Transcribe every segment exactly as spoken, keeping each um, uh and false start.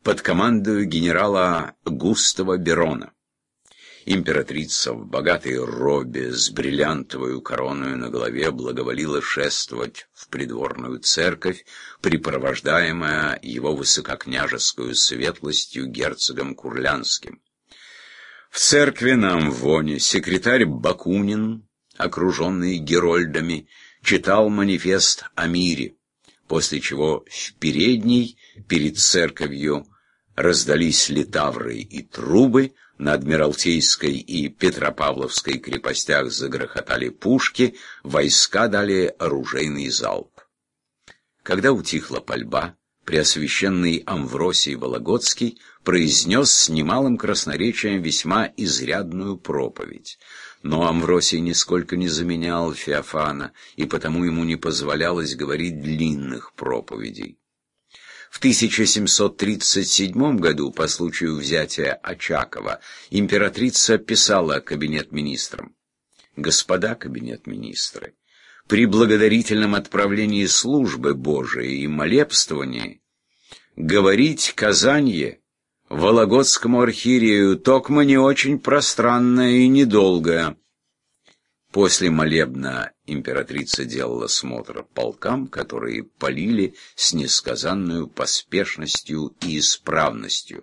под командою генерала Густава Берона. Императрица в богатой робе с бриллиантовой короной на голове благоволила шествовать в придворную церковь, припровождаемая его высококняжескую светлостью герцогом Курлянским. В церкви на амвоне секретарь Бакунин, окруженный герольдами, читал манифест о мире, после чего в передней перед церковью раздались литавры и трубы, на Адмиралтейской и Петропавловской крепостях загрохотали пушки, войска дали оружейный залп. Когда утихла пальба, преосвященный Амвросий Вологодский произнес с немалым красноречием весьма изрядную проповедь. Но Амвросий нисколько не заменял Феофана, и потому ему не позволялось говорить длинных проповедей. В тысяча семьсот тридцать седьмом году, по случаю взятия Очакова, императрица писала кабинет-министрам: «Господа кабинет-министры, при благодарительном отправлении службы Божией и молебствовании говорить Казанье Вологодскому архиерею токмо не очень пространное и недолгое». После молебна императрица делала смотр полкам, которые полили с несказанную поспешностью и исправностью.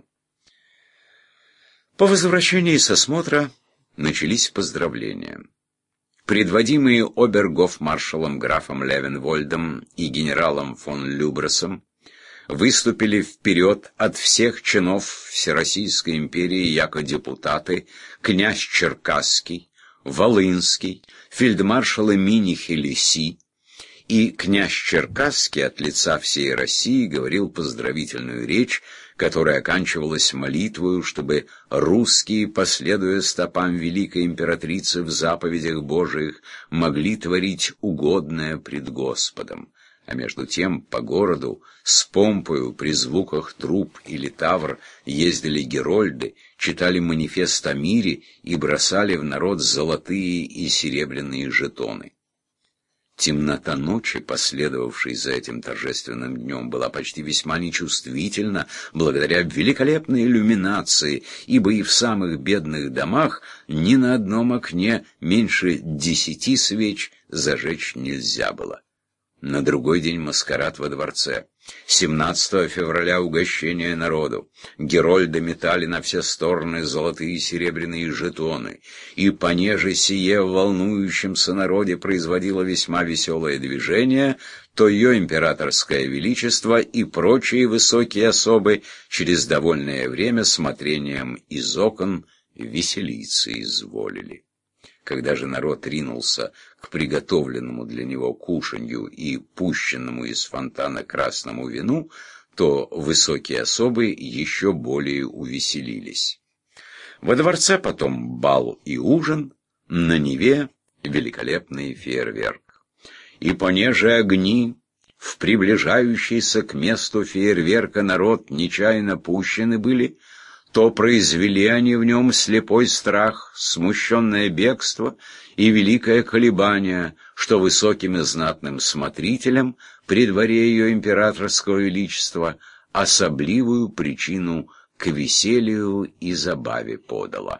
По возвращении со смотра начались поздравления. Предводимые обергофмаршалом графом Левенвольдом и генералом фон Любросом выступили вперед от всех чинов Всероссийской империи яко депутаты князь Черкасский, Волынский, фельдмаршалы Миних и Лиси, и князь Черкасский от лица всей России говорил поздравительную речь, которая оканчивалась молитвою, чтобы русские, последуя стопам великой императрицы в заповедях Божиих, могли творить угодное пред Господом. А между тем по городу с помпою при звуках труб и литавр ездили герольды, читали манифест о мире и бросали в народ золотые и серебряные жетоны. Темнота ночи, последовавшей за этим торжественным днем, была почти весьма нечувствительна благодаря великолепной иллюминации, ибо и в самых бедных домах ни на одном окне меньше десяти свеч зажечь нельзя было. На другой день маскарад во дворце. семнадцатого февраля угощение народу. Герольды метали на все стороны золотые и серебряные жетоны. И понеже сие в волнующемся народе производило весьма веселое движение, то ее императорское величество и прочие высокие особы через довольное время смотрением из окон веселиться изволили. Когда же народ ринулся к приготовленному для него кушанью и пущенному из фонтана красному вину, то высокие особы еще более увеселились. Во дворце потом бал и ужин, на Неве великолепный фейерверк. И понеже огни в приближающийся к месту фейерверка народ нечаянно пущены были, то произвели они в нем слепой страх, смущенное бегство и великое колебание, что высоким и знатным смотрителям при дворе ее императорского величества особливую причину к веселью и забаве подало.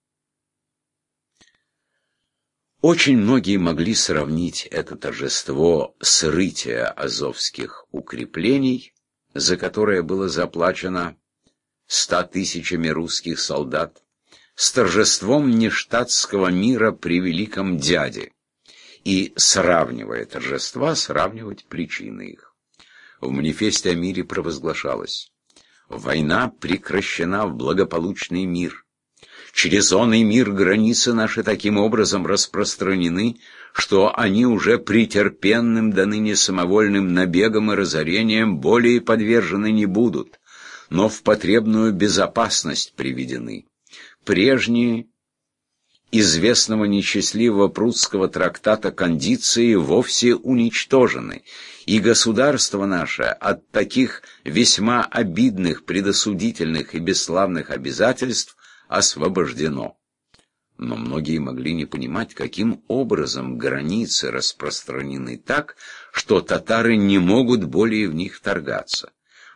Очень многие могли сравнить это торжество с рытия азовских укреплений, за которое было заплачено ста тысячами русских солдат, с торжеством нештатского мира при великом дяде, и, сравнивая торжества, сравнивать причины их. В манифесте о мире провозглашалось: «Война прекращена в благополучный мир. Через оный мир границы наши таким образом распространены, что они уже претерпенным до ныне самовольным набегам и разорениям более подвержены не будут, но в потребную безопасность приведены. Прежние, известного несчастливого прусского трактата кондиции вовсе уничтожены, и государство наше от таких весьма обидных, предосудительных и бесславных обязательств освобождено». Но многие могли не понимать, каким образом границы распространены так, что татары не могут более в них вторгаться.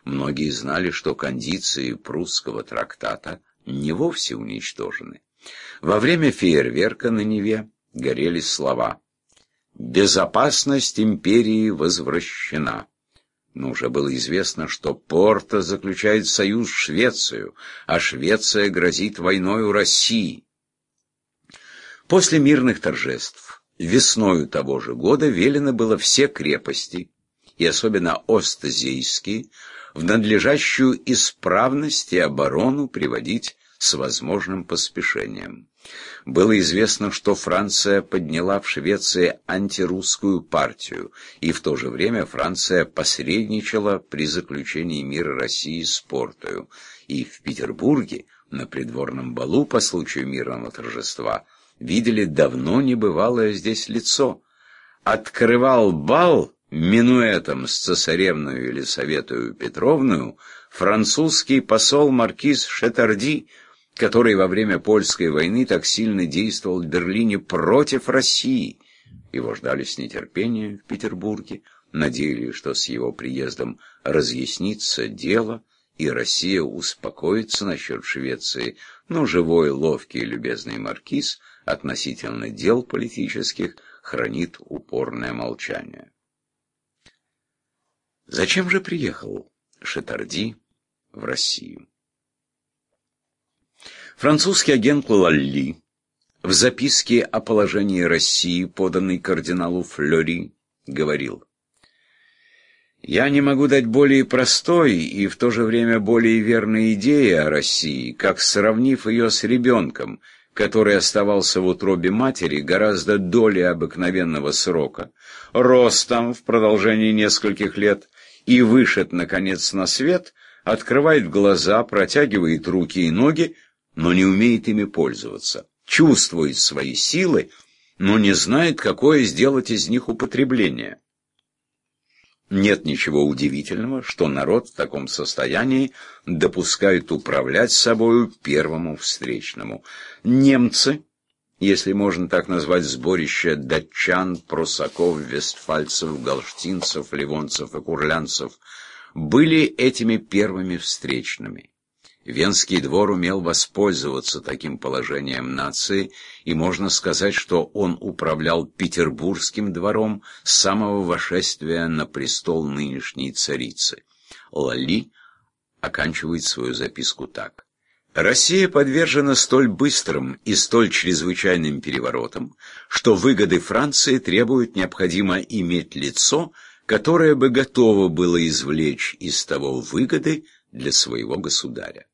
Многие знали, что кондиции прусского трактата не вовсе уничтожены. Во время фейерверка на Неве горели слова «Безопасность империи возвращена». Но уже было известно, что Порто заключает союз с Швецией, а Швеция грозит войною России. После мирных торжеств весною того же года велено было все крепости, и особенно Остзейские, в надлежащую исправность и оборону приводить с возможным поспешением. Было известно, что Франция подняла в Швеции антирусскую партию, и в то же время Франция посредничала при заключении мира России с Портою. И в Петербурге на придворном балу по случаю мирного торжества видели давно небывалое здесь лицо. Открывал бал минуэтом с цесаревною Елисаветою Петровною французский посол маркиз Шетарди, который во время Польской войны так сильно действовал в Берлине против России. Его ждали с нетерпением в Петербурге, надеялись, что с его приездом разъяснится дело, и Россия успокоится насчет Швеции, но живой, ловкий и любезный маркиз относительно дел политических хранит упорное молчание. Зачем же приехал Шетарди в Россию? Французский агент Лалли в записке о положении России, поданной кардиналу Флёри, говорил: «Я не могу дать более простой и в то же время более верной идеи о России, как сравнив ее с ребенком, который оставался в утробе матери гораздо долее обыкновенного срока, рос там в продолжении нескольких лет и вышед, наконец, на свет, открывает глаза, протягивает руки и ноги, но не умеет ими пользоваться, чувствует свои силы, но не знает, какое сделать из них употребление. Нет ничего удивительного, что народ в таком состоянии допускает управлять собою первому встречному. Немцы, если можно так назвать сборище датчан, прусаков, вестфальцев, галштинцев, ливонцев и курлянцев, были этими первыми встречными. Венский двор умел воспользоваться таким положением нации, и можно сказать, что он управлял Петербургским двором с самого восшествия на престол нынешней царицы. Лалли оканчивает свою записку так: «Россия подвержена столь быстрым и столь чрезвычайным переворотам, что выгоды Франции требуют необходимо иметь лицо, которое бы готово было извлечь из того выгоды для своего государя.